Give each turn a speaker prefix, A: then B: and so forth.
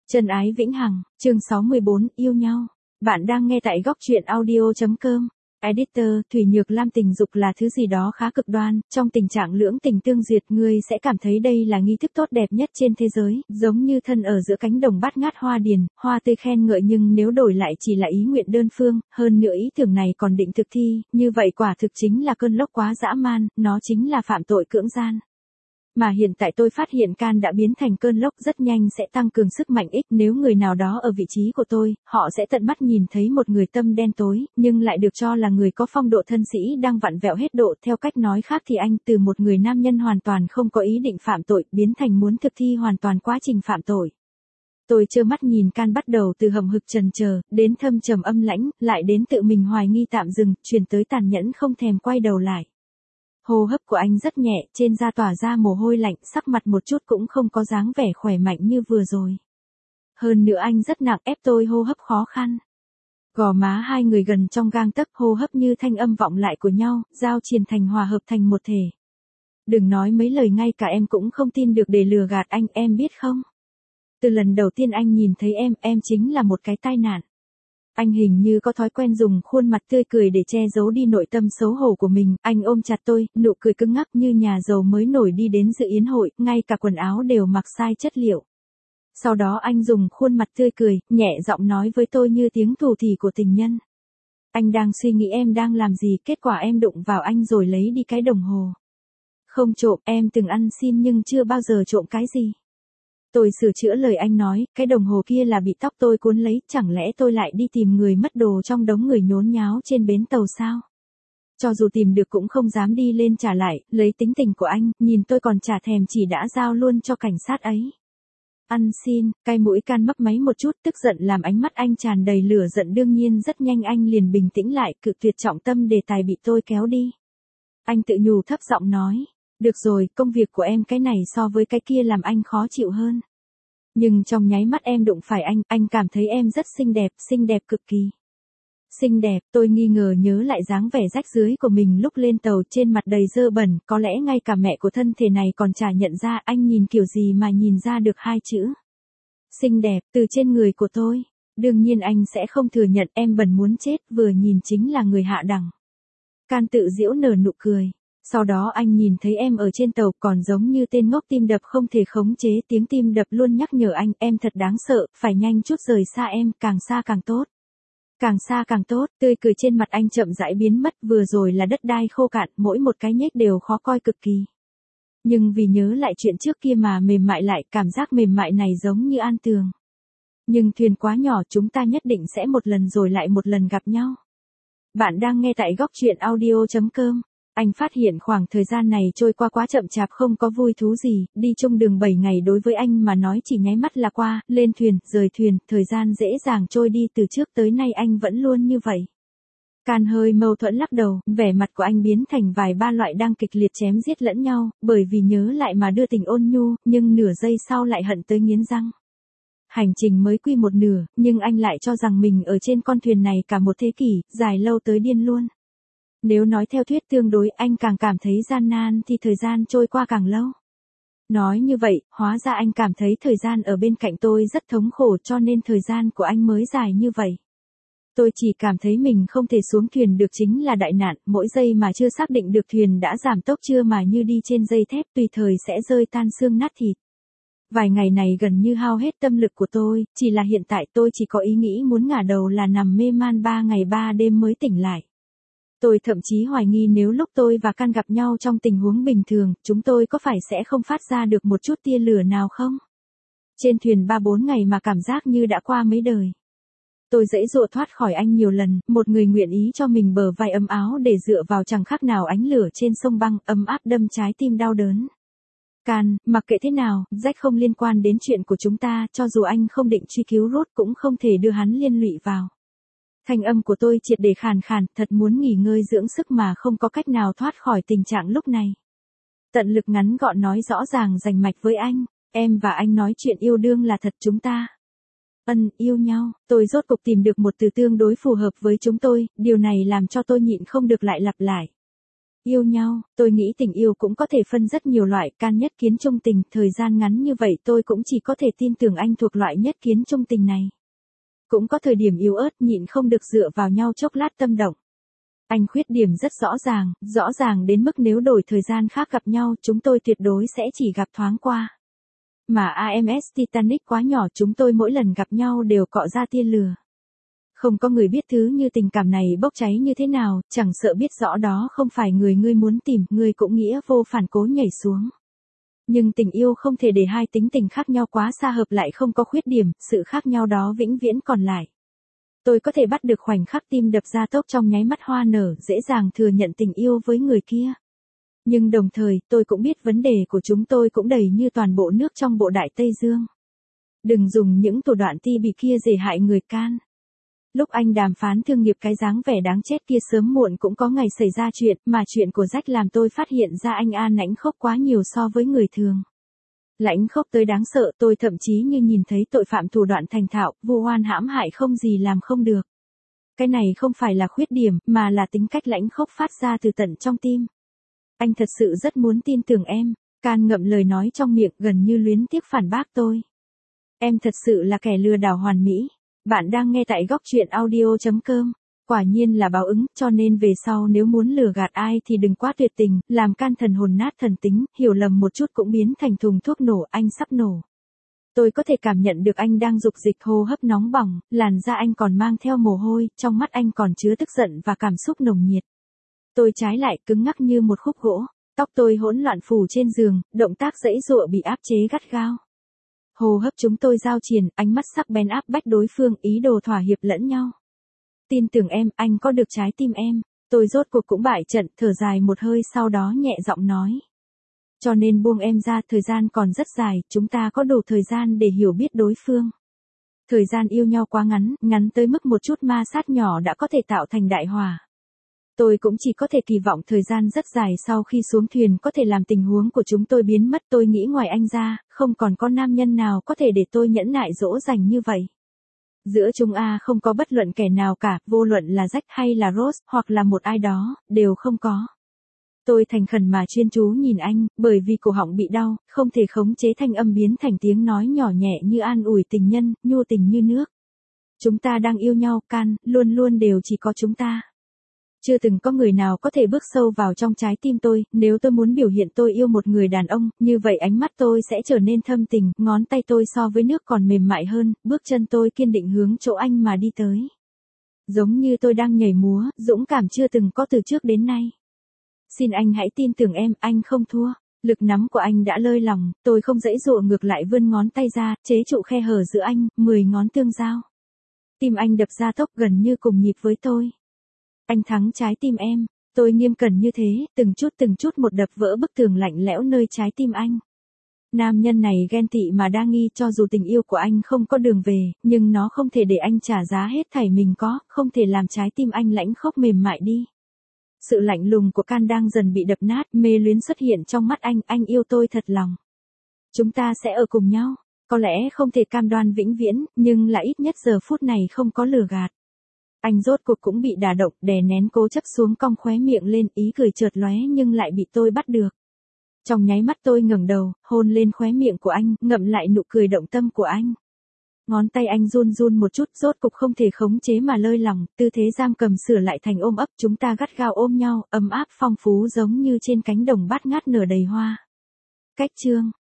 A: Chân ái vĩnh hằng, chương 64, yêu nhau. Bạn đang nghe tại góc truyện audio.com. Editor, Thủy Nhược Lam tình dục là thứ gì đó khá cực đoan, trong tình trạng lưỡng tình tương duyệt ngươi sẽ cảm thấy đây là nghi thức tốt đẹp nhất trên thế giới, giống như thân ở giữa cánh đồng bát ngát hoa điền, hoa tươi khen ngợi nhưng nếu đổi lại chỉ là ý nguyện đơn phương, hơn nữa ý tưởng này còn định thực thi, như vậy quả thực chính là cơn lốc quá dã man, nó chính là phạm tội cưỡng gian. Mà hiện tại tôi phát hiện can đã biến thành cơn lốc rất nhanh sẽ tăng cường sức mạnh ích nếu người nào đó ở vị trí của tôi, họ sẽ tận mắt nhìn thấy một người tâm đen tối, nhưng lại được cho là người có phong độ thân sĩ đang vặn vẹo hết độ. Theo cách nói khác thì anh từ một người nam nhân hoàn toàn không có ý định phạm tội, biến thành muốn thực thi hoàn toàn quá trình phạm tội. Tôi trơ mắt nhìn can bắt đầu từ hậm hực trần chờ, đến thâm trầm âm lãnh, lại đến tự mình hoài nghi tạm dừng, chuyển tới tàn nhẫn không thèm quay đầu lại. Hô hấp của anh rất nhẹ, trên da tỏa ra mồ hôi lạnh, sắc mặt một chút cũng không có dáng vẻ khỏe mạnh như vừa rồi. Hơn nữa anh rất nặng ép tôi hô hấp khó khăn. Gò má hai người gần trong gang tấc, hô hấp như thanh âm vọng lại của nhau, giao triền thành hòa hợp thành một thể. Đừng nói mấy lời ngay cả em cũng không tin được để lừa gạt anh, em biết không? Từ lần đầu tiên anh nhìn thấy em chính là một cái tai nạn. Anh hình như có thói quen dùng khuôn mặt tươi cười để che giấu đi nội tâm xấu hổ của mình, anh ôm chặt tôi, nụ cười cứng ngắc như nhà giàu mới nổi đi đến dự yến hội, ngay cả quần áo đều mặc sai chất liệu. Sau đó anh dùng khuôn mặt tươi cười, nhẹ giọng nói với tôi như tiếng thủ thỉ của tình nhân. Anh đang suy nghĩ em đang làm gì, kết quả em đụng vào anh rồi lấy đi cái đồng hồ. Không trộm, em từng ăn xin nhưng chưa bao giờ trộm cái gì. Tôi sửa chữa lời anh nói, cái đồng hồ kia là bị tóc tôi cuốn lấy, chẳng lẽ tôi lại đi tìm người mất đồ trong đống người nhốn nháo trên bến tàu sao? Cho dù tìm được cũng không dám đi lên trả lại, lấy tính tình của anh, nhìn tôi còn chả thèm chỉ đã giao luôn cho cảnh sát ấy. Ăn xin, cay mũi can mấp máy một chút, tức giận làm ánh mắt anh tràn đầy lửa giận, đương nhiên rất nhanh anh liền bình tĩnh lại, cự tuyệt trọng tâm đề tài bị tôi kéo đi. Anh tự nhủ thấp giọng nói. Được rồi, công việc của em cái này so với cái kia làm anh khó chịu hơn. Nhưng trong nháy mắt em đụng phải anh cảm thấy em rất xinh đẹp cực kỳ. Xinh đẹp, tôi nghi ngờ nhớ lại dáng vẻ rách rưới của mình lúc lên tàu, trên mặt đầy dơ bẩn, có lẽ ngay cả mẹ của thân thể này còn chả nhận ra. Anh nhìn kiểu gì mà nhìn ra được hai chữ xinh đẹp từ trên người của tôi. Đương nhiên anh sẽ không thừa nhận, em bẩn muốn chết, vừa nhìn chính là người hạ đẳng. Can tự giễu nở nụ cười. Sau đó anh nhìn thấy em ở trên tàu còn giống như tên ngốc, tim đập không thể khống chế, tiếng tim đập luôn nhắc nhở anh, em thật đáng sợ, phải nhanh chút rời xa em, càng xa càng tốt. Càng xa càng tốt, tươi cười trên mặt anh chậm rãi biến mất, vừa rồi là đất đai khô cạn, mỗi một cái nhếch đều khó coi cực kỳ. Nhưng vì nhớ lại chuyện trước kia mà mềm mại lại, cảm giác mềm mại này giống như an tường. Nhưng thuyền quá nhỏ, chúng ta nhất định sẽ một lần rồi lại một lần gặp nhau. Bạn đang nghe tại góc truyện audio.com. Anh phát hiện khoảng thời gian này trôi qua quá chậm chạp, không có vui thú gì, đi chung đường 7 ngày đối với anh mà nói chỉ nháy mắt là qua, lên thuyền, rời thuyền, thời gian dễ dàng trôi đi, từ trước tới nay anh vẫn luôn như vậy. Can hơi mâu thuẫn lắc đầu, vẻ mặt của anh biến thành vài ba loại đang kịch liệt chém giết lẫn nhau, bởi vì nhớ lại mà đưa tình ôn nhu, nhưng nửa giây sau lại hận tới nghiến răng. Hành trình mới quy một nửa, nhưng anh lại cho rằng mình ở trên con thuyền này cả một thế kỷ, dài lâu tới điên luôn. Nếu nói theo thuyết tương đối, anh càng cảm thấy gian nan thì thời gian trôi qua càng lâu. Nói như vậy, hóa ra anh cảm thấy thời gian ở bên cạnh tôi rất thống khổ, cho nên thời gian của anh mới dài như vậy. Tôi chỉ cảm thấy mình không thể xuống thuyền được chính là đại nạn, mỗi giây mà chưa xác định được thuyền đã giảm tốc chưa mà như đi trên dây thép, tùy thời sẽ rơi tan xương nát thịt. Vài ngày này gần như hao hết tâm lực của tôi, chỉ là hiện tại tôi chỉ có ý nghĩ muốn ngả đầu là nằm mê man 3 ngày 3 đêm mới tỉnh lại. Tôi thậm chí hoài nghi nếu lúc tôi và Can gặp nhau trong tình huống bình thường, chúng tôi có phải sẽ không phát ra được một chút tia lửa nào không? Trên thuyền 3-4 ngày mà cảm giác như đã qua mấy đời. Tôi giãy giụa thoát khỏi anh nhiều lần, một người nguyện ý cho mình bờ vai ấm áo để dựa vào chẳng khác nào ánh lửa trên sông băng, ấm áp đâm trái tim đau đớn. Can, mặc kệ thế nào, rách không liên quan đến chuyện của chúng ta, cho dù anh không định truy cứu rốt cũng không thể đưa hắn liên lụy vào. Thanh âm của tôi triệt để khàn khàn, thật muốn nghỉ ngơi dưỡng sức mà không có cách nào thoát khỏi tình trạng lúc này. Tận lực ngắn gọn nói rõ ràng rành mạch với anh, em và anh nói chuyện yêu đương là thật, chúng ta yêu nhau. Tôi rốt cục tìm được một từ tương đối phù hợp với chúng tôi, điều này làm cho tôi nhịn không được lại lặp lại. Yêu nhau, tôi nghĩ tình yêu cũng có thể phân rất nhiều loại, can nhất kiến trung tình, thời gian ngắn như vậy tôi cũng chỉ có thể tin tưởng anh thuộc loại nhất kiến trung tình này. Cũng có thời điểm yếu ớt nhịn không được dựa vào nhau chốc lát tâm động. Anh khuyết điểm rất rõ ràng đến mức nếu đổi thời gian khác gặp nhau chúng tôi tuyệt đối sẽ chỉ gặp thoáng qua. Mà AMS Titanic quá nhỏ chúng tôi mỗi lần gặp nhau đều cọ ra tia lửa. Không có người biết thứ như tình cảm này bốc cháy như thế nào, chẳng sợ biết rõ đó không phải người ngươi muốn tìm, ngươi cũng nghĩa vô phản cố nhảy xuống. Nhưng tình yêu không thể để hai tính tình khác nhau quá xa hợp lại không có khuyết điểm, sự khác nhau đó vĩnh viễn còn lại. Tôi có thể bắt được khoảnh khắc tim đập ra tốc trong nháy mắt hoa nở, dễ dàng thừa nhận tình yêu với người kia. Nhưng đồng thời, tôi cũng biết vấn đề của chúng tôi cũng đầy như toàn bộ nước trong bộ Đại Tây Dương. Đừng dùng những thủ đoạn ti bị kia để hại người can. Lúc anh đàm phán thương nghiệp cái dáng vẻ đáng chết kia sớm muộn cũng có ngày xảy ra chuyện, mà chuyện của Jack làm tôi phát hiện ra anh an lãnh khốc quá nhiều so với người thường. Lãnh khốc tới đáng sợ, tôi thậm chí như nhìn thấy tội phạm thủ đoạn thành thạo, vu oan hãm hại không gì làm không được. Cái này không phải là khuyết điểm, mà là tính cách lãnh khốc phát ra từ tận trong tim. Anh thật sự rất muốn tin tưởng em, can ngậm lời nói trong miệng gần như luyến tiếc phản bác tôi. Em thật sự là kẻ lừa đảo hoàn mỹ. Bạn đang nghe tại góc truyện audio.com. Quả nhiên là báo ứng, cho nên về sau nếu muốn lừa gạt ai thì đừng quá tuyệt tình, làm can thần hồn nát thần tính, hiểu lầm một chút cũng biến thành thùng thuốc nổ, anh sắp nổ. Tôi có thể cảm nhận được anh đang dục dịch, hô hấp nóng bỏng, làn da anh còn mang theo mồ hôi, trong mắt anh còn chứa tức giận và cảm xúc nồng nhiệt. Tôi trái lại cứng ngắc như một khúc gỗ, tóc tôi hỗn loạn phủ trên giường, động tác giãy giụa bị áp chế gắt gao. Hô hấp chúng tôi giao triền, ánh mắt sắc bén áp bách đối phương, ý đồ thỏa hiệp lẫn nhau. Tin tưởng em, anh có được trái tim em. Tôi rốt cuộc cũng bại trận, thở dài một hơi sau đó nhẹ giọng nói. Cho nên buông em ra, thời gian còn rất dài, chúng ta có đủ thời gian để hiểu biết đối phương. Thời gian yêu nhau quá ngắn, ngắn tới mức một chút ma sát nhỏ đã có thể tạo thành đại hỏa. Tôi cũng chỉ có thể kỳ vọng thời gian rất dài sau khi xuống thuyền có thể làm tình huống của chúng tôi biến mất. Tôi nghĩ ngoài anh ra, không còn có nam nhân nào có thể để tôi nhẫn nại dỗ dành như vậy. Giữa chúng không có bất luận kẻ nào cả, vô luận là Jack hay là Rose, hoặc là một ai đó, đều không có. Tôi thành khẩn mà chuyên chú nhìn anh, bởi vì cổ họng bị đau, không thể khống chế thanh âm biến thành tiếng nói nhỏ nhẹ như an ủi tình nhân, nhu tình như nước. Chúng ta đang yêu nhau, can, luôn luôn đều chỉ có chúng ta. Chưa từng có người nào có thể bước sâu vào trong trái tim tôi, nếu tôi muốn biểu hiện tôi yêu một người đàn ông, như vậy ánh mắt tôi sẽ trở nên thâm tình, ngón tay tôi so với nước còn mềm mại hơn, bước chân tôi kiên định hướng chỗ anh mà đi tới. Giống như tôi đang nhảy múa, dũng cảm chưa từng có từ trước đến nay. Xin anh hãy tin tưởng em, anh không thua. Lực nắm của anh đã lơi lỏng, tôi không giãy giụa ngược lại vươn ngón tay ra, chế trụ khe hở giữa anh, 10 ngón tương giao. Tim anh đập ra tốc gần như cùng nhịp với tôi. Anh thắng trái tim em, tôi nghiêm cẩn như thế, từng chút một đập vỡ bức tường lạnh lẽo nơi trái tim anh. Nam nhân này ghen tị mà đa nghi, cho dù tình yêu của anh không có đường về, nhưng nó không thể để anh trả giá hết thảy mình có, không thể làm trái tim anh lãnh khốc mềm mại đi. Sự lạnh lùng của can đang dần bị đập nát, mê luyến xuất hiện trong mắt anh yêu tôi thật lòng. Chúng ta sẽ ở cùng nhau, có lẽ không thể cam đoan vĩnh viễn, nhưng là ít nhất giờ phút này không có lừa gạt. Anh rốt cuộc cũng bị đả động, đè nén cố chấp xuống, cong khóe miệng lên, ý cười chợt lóe nhưng lại bị tôi bắt được. Trong nháy mắt tôi ngẩng đầu, hôn lên khóe miệng của anh, ngậm lại nụ cười động tâm của anh. Ngón tay anh run run một chút, rốt cục không thể khống chế mà lơi lỏng, tư thế giam cầm sửa lại thành ôm ấp, chúng ta gắt gao ôm nhau, ấm áp phong phú giống như trên cánh đồng bát ngát nở đầy hoa. Cách chương